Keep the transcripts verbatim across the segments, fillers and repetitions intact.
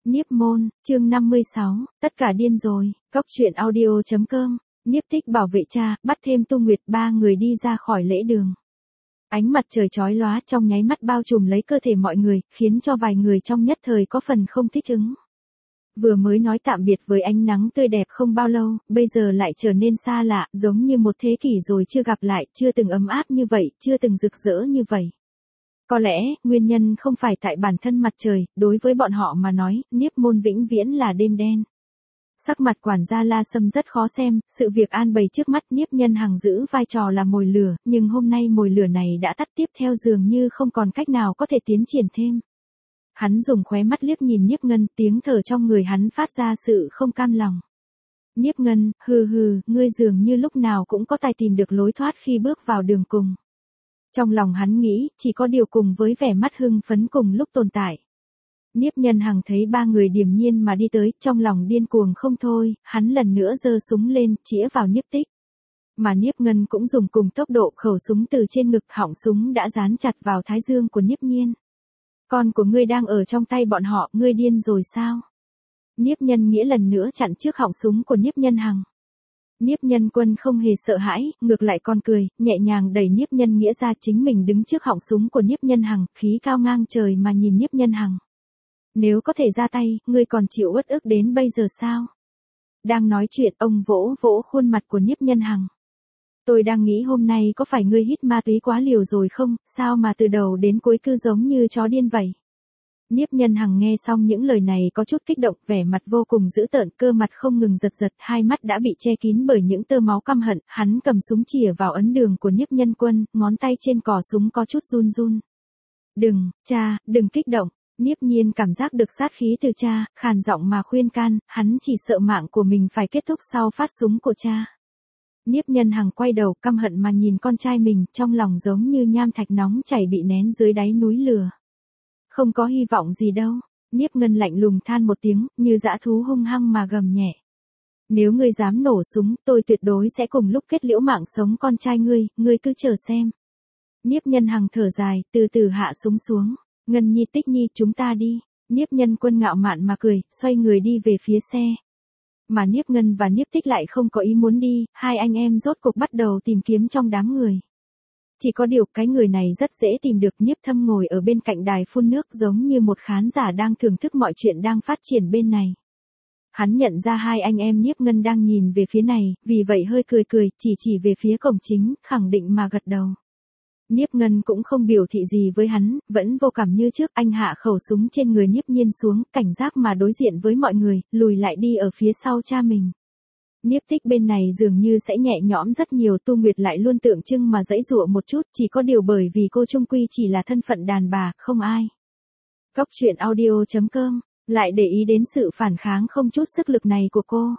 Niếp môn, chương năm mươi sáu, tất cả điên rồi, cóc truyện audio chấm com, Niếp Tích bảo vệ cha, bắt thêm Tu Nguyệt, ba người đi ra khỏi lễ đường. Ánh mặt trời chói lóa trong nháy mắt bao trùm lấy cơ thể mọi người, khiến cho vài người trong nhất thời có phần không thích ứng. Vừa mới nói tạm biệt với ánh nắng tươi đẹp không bao lâu, bây giờ lại trở nên xa lạ, giống như một thế kỷ rồi chưa gặp lại, chưa từng ấm áp như vậy, chưa từng rực rỡ như vậy. Có lẽ, nguyên nhân không phải tại bản thân mặt trời, đối với bọn họ mà nói, Niếp môn vĩnh viễn là đêm đen. Sắc mặt quản gia La Sâm rất khó xem, sự việc an bày trước mắt Niếp Nhân Hằng giữ vai trò là mồi lửa, nhưng hôm nay mồi lửa này đã tắt tiếp theo dường như không còn cách nào có thể tiến triển thêm. Hắn dùng khóe mắt liếc nhìn Niếp Ngân, tiếng thở trong người hắn phát ra sự không cam lòng. Niếp Ngân, hừ hừ, ngươi dường như lúc nào cũng có tài tìm được lối thoát khi bước vào đường cùng. Trong lòng hắn nghĩ, chỉ có điều cùng với vẻ mắt hưng phấn cùng lúc tồn tại. Niếp Nhân Hằng thấy ba người điềm nhiên mà đi tới, trong lòng điên cuồng không thôi, hắn lần nữa giơ súng lên, chĩa vào Niếp Tích. Mà Niếp Ngân cũng dùng cùng tốc độ, khẩu súng từ trên ngực, họng súng đã dán chặt vào thái dương của Niếp Nhiên. Con của ngươi đang ở trong tay bọn họ, ngươi điên rồi sao? Niếp Nhân Nghĩa lần nữa chặn trước họng súng của Niếp Nhân Hằng. Niếp Nhân Quân không hề sợ hãi, ngược lại còn cười, nhẹ nhàng đẩy Niếp Nhân Nghĩa ra, chính mình đứng trước họng súng của Niếp Nhân Hằng, khí cao ngang trời mà nhìn Niếp Nhân Hằng. Nếu có thể ra tay, ngươi còn chịu uất ức đến bây giờ sao? Đang nói chuyện, ông vỗ vỗ khuôn mặt của Niếp Nhân Hằng. Tôi đang nghĩ hôm nay có phải ngươi hít ma túy quá liều rồi không, sao mà từ đầu đến cuối cứ giống như chó điên vậy? Niếp Nhân Hằng nghe xong những lời này có chút kích động, vẻ mặt vô cùng dữ tợn, cơ mặt không ngừng giật giật, hai mắt đã bị che kín bởi những tơ máu căm hận, hắn cầm súng chĩa vào ấn đường của Niếp Nhân Quân, ngón tay trên cò súng có chút run run. Đừng, cha, đừng kích động. Niếp Nhiên cảm giác được sát khí từ cha, khàn giọng mà khuyên can, hắn chỉ sợ mạng của mình phải kết thúc sau phát súng của cha. Niếp Nhân Hằng quay đầu căm hận mà nhìn con trai mình, trong lòng giống như nham thạch nóng chảy bị nén dưới đáy núi lửa. Không có hy vọng gì đâu. Niếp Ngân lạnh lùng than một tiếng, như dã thú hung hăng mà gầm nhẹ. Nếu ngươi dám nổ súng, tôi tuyệt đối sẽ cùng lúc kết liễu mạng sống con trai ngươi, ngươi cứ chờ xem. Niếp Nhân Hằng thở dài, từ từ hạ súng xuống. Ngân Nhi, Tích Nhi, chúng ta đi. Niếp Nhân Quân ngạo mạn mà cười, xoay người đi về phía xe. Mà Niếp Ngân và Niếp Tích lại không có ý muốn đi, hai anh em rốt cuộc bắt đầu tìm kiếm trong đám người. Chỉ có điều cái người này rất dễ tìm được. Niếp Thâm ngồi ở bên cạnh đài phun nước giống như một khán giả đang thưởng thức mọi chuyện đang phát triển bên này. Hắn nhận ra hai anh em Niếp Ngân đang nhìn về phía này, vì vậy hơi cười cười, chỉ chỉ về phía cổng chính, khẳng định mà gật đầu. Niếp Ngân cũng không biểu thị gì với hắn, vẫn vô cảm như trước, anh hạ khẩu súng trên người Niếp Nhiên xuống, cảnh giác mà đối diện với mọi người, lùi lại đi ở phía sau cha mình. Niếp Tích bên này dường như sẽ nhẹ nhõm rất nhiều, Tu Nguyệt lại luôn tượng trưng mà giãy giụa một chút, chỉ có điều bởi vì cô chung quy chỉ là thân phận đàn bà, không ai. Cóc truyện audio chấm com, lại để ý đến sự phản kháng không chút sức lực này của cô.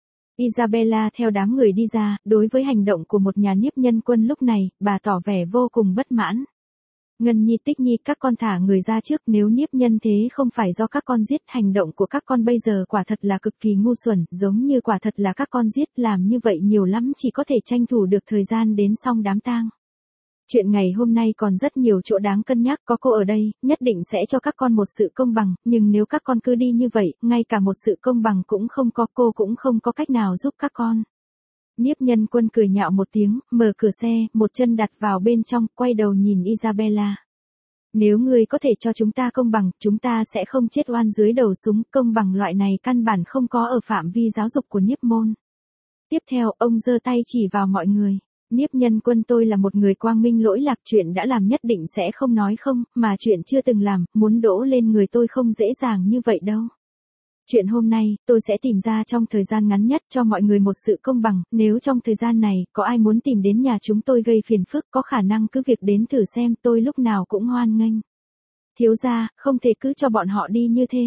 Isabella theo đám người đi ra, đối với hành động của một nhà Niếp Nhân Quân lúc này, bà tỏ vẻ vô cùng bất mãn. Ngân Nhi, Tích Nhi, các con thả người ra trước, nếu Niếp Nhân thế không phải do các con giết, hành động của các con bây giờ quả thật là cực kỳ ngu xuẩn, giống như quả thật là các con giết, làm như vậy nhiều lắm chỉ có thể tranh thủ được thời gian đến xong đám tang. Chuyện ngày hôm nay còn rất nhiều chỗ đáng cân nhắc, có cô ở đây, nhất định sẽ cho các con một sự công bằng, nhưng nếu các con cứ đi như vậy, ngay cả một sự công bằng cũng không có, cô cũng không có cách nào giúp các con. Niếp Nhân Quân cười nhạo một tiếng, mở cửa xe, một chân đặt vào bên trong, quay đầu nhìn Isabella. Nếu ngươi có thể cho chúng ta công bằng, chúng ta sẽ không chết oan dưới đầu súng, công bằng loại này căn bản không có ở phạm vi giáo dục của Niếp môn. Tiếp theo, ông giơ tay chỉ vào mọi người. Niếp Nhân Quân, tôi là một người quang minh lỗi lạc, chuyện đã làm nhất định sẽ không nói không, mà chuyện chưa từng làm, muốn đổ lên người tôi không dễ dàng như vậy đâu. Chuyện hôm nay, tôi sẽ tìm ra trong thời gian ngắn nhất cho mọi người một sự công bằng, nếu trong thời gian này, có ai muốn tìm đến nhà chúng tôi gây phiền phức, có khả năng cứ việc đến thử xem, tôi lúc nào cũng hoan nghênh. Thiếu gia, không thể cứ cho bọn họ đi như thế.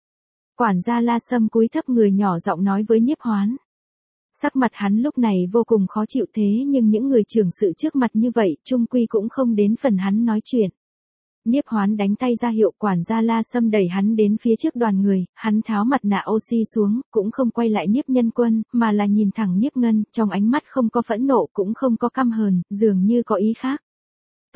Quản gia La Sâm cúi thấp người nhỏ giọng nói với Niếp Hoán. Sắc mặt hắn lúc này vô cùng khó chịu, thế nhưng những người trưởng sự trước mặt như vậy, chung quy cũng không đến phần hắn nói chuyện. Niếp Hoán đánh tay ra hiệu, quản gia La Sâm đẩy hắn đến phía trước đoàn người, hắn tháo mặt nạ oxy xuống, cũng không quay lại Niếp Nhân Quân, mà là nhìn thẳng Niếp Ngân, trong ánh mắt không có phẫn nộ cũng không có căm hờn, dường như có ý khác.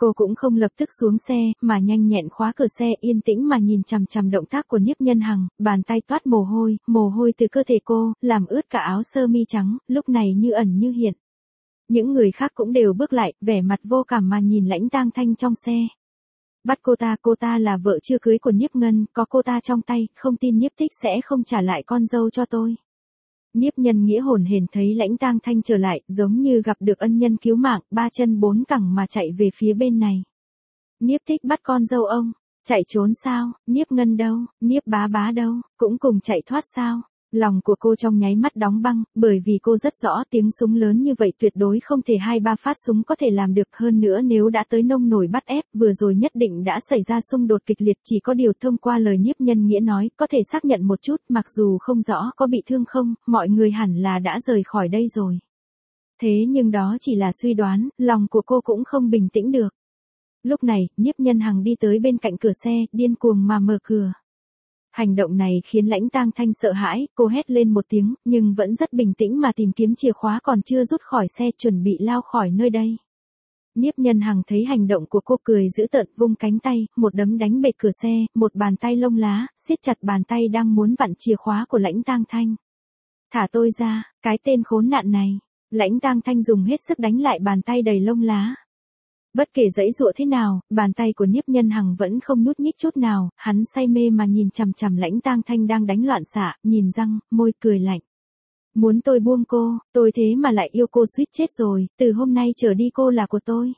Cô cũng không lập tức xuống xe, mà nhanh nhẹn khóa cửa xe, yên tĩnh mà nhìn chằm chằm động tác của Niếp Nhân Hằng, bàn tay toát mồ hôi, mồ hôi từ cơ thể cô, làm ướt cả áo sơ mi trắng, lúc này như ẩn như hiện. Những người khác cũng đều bước lại, vẻ mặt vô cảm mà nhìn Lãnh Tang Thanh trong xe. Bắt cô ta, cô ta là vợ chưa cưới của Niếp Ngân, có cô ta trong tay, không tin Niếp Tích sẽ không trả lại con dâu cho tôi. Niếp Nhân Nghĩa hồn hển thấy Lãnh Tang Thanh trở lại, giống như gặp được ân nhân cứu mạng, ba chân bốn cẳng mà chạy về phía bên này. Niếp Tích bắt con dâu ông, chạy trốn sao, Niếp Ngân đâu, Niếp Bá Bá đâu, cũng cùng chạy thoát sao? Lòng của cô trong nháy mắt đóng băng, bởi vì cô rất rõ tiếng súng lớn như vậy tuyệt đối không thể hai ba phát súng có thể làm được, hơn nữa nếu đã tới nông nổi bắt ép, vừa rồi nhất định đã xảy ra xung đột kịch liệt, chỉ có điều thông qua lời Niếp Nhân Nghĩa nói, có thể xác nhận một chút, mặc dù không rõ có bị thương không, mọi người hẳn là đã rời khỏi đây rồi. Thế nhưng đó chỉ là suy đoán, lòng của cô cũng không bình tĩnh được. Lúc này, Niếp Nhân Hằng đi tới bên cạnh cửa xe, điên cuồng mà mở cửa. Hành động này khiến Lãnh Tang Thanh sợ hãi, cô hét lên một tiếng, nhưng vẫn rất bình tĩnh mà tìm kiếm chìa khóa còn chưa rút khỏi xe, chuẩn bị lao khỏi nơi đây. Niếp Nhân Hằng thấy hành động của cô cười dữ tợn, vung cánh tay, một đấm đánh bệt cửa xe, một bàn tay lông lá, siết chặt bàn tay đang muốn vặn chìa khóa của Lãnh Tang Thanh. Thả tôi ra, cái tên khốn nạn này. Lãnh Tang Thanh dùng hết sức đánh lại bàn tay đầy lông lá. Bất kể giãy giụa thế nào, bàn tay của Niếp Nhân Hằng vẫn không nhúc nhích chút nào, hắn say mê mà nhìn chằm chằm Lãnh Tang Thanh đang đánh loạn xạ, nhìn răng, môi cười lạnh. Muốn tôi buông cô, tôi thế mà lại yêu cô suýt chết rồi, từ hôm nay trở đi cô là của tôi.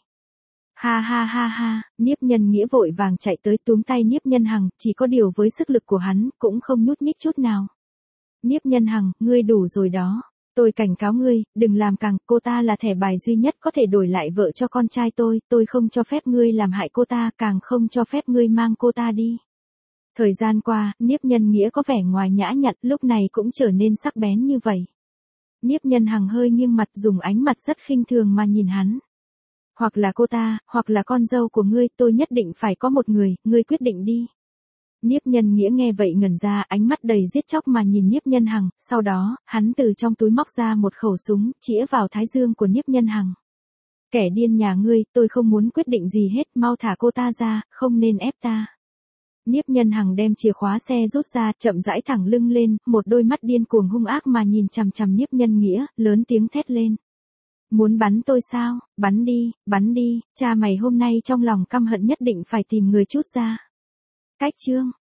Ha ha ha ha, Niếp Nhân Nghĩa vội vàng chạy tới túm tay Niếp Nhân Hằng, chỉ có điều với sức lực của hắn, cũng không nhúc nhích chút nào. Niếp Nhân Hằng, ngươi đủ rồi đó. Tôi cảnh cáo ngươi, đừng làm càng, cô ta là thẻ bài duy nhất có thể đổi lại vợ cho con trai tôi, tôi không cho phép ngươi làm hại cô ta, càng không cho phép ngươi mang cô ta đi. Thời gian qua, Niếp Nhân Nghĩa có vẻ ngoài nhã nhặn, lúc này cũng trở nên sắc bén như vậy. Niếp Nhân Hằng hơi nghiêng mặt, dùng ánh mặt rất khinh thường mà nhìn hắn. Hoặc là cô ta, hoặc là con dâu của ngươi, tôi nhất định phải có một người, ngươi quyết định đi. Niếp Nhân Nghĩa nghe vậy ngẩn ra, ánh mắt đầy giết chóc mà nhìn Niếp Nhân Hằng, sau đó, hắn từ trong túi móc ra một khẩu súng, chĩa vào thái dương của Niếp Nhân Hằng. Kẻ điên nhà ngươi, tôi không muốn quyết định gì hết, mau thả cô ta ra, không nên ép ta. Niếp Nhân Hằng đem chìa khóa xe rút ra, chậm rãi thẳng lưng lên, một đôi mắt điên cuồng hung ác mà nhìn chằm chằm Niếp Nhân Nghĩa, lớn tiếng thét lên. Muốn bắn tôi sao, bắn đi, bắn đi, cha mày hôm nay trong lòng căm hận nhất định phải tìm người trút ra. Cách chương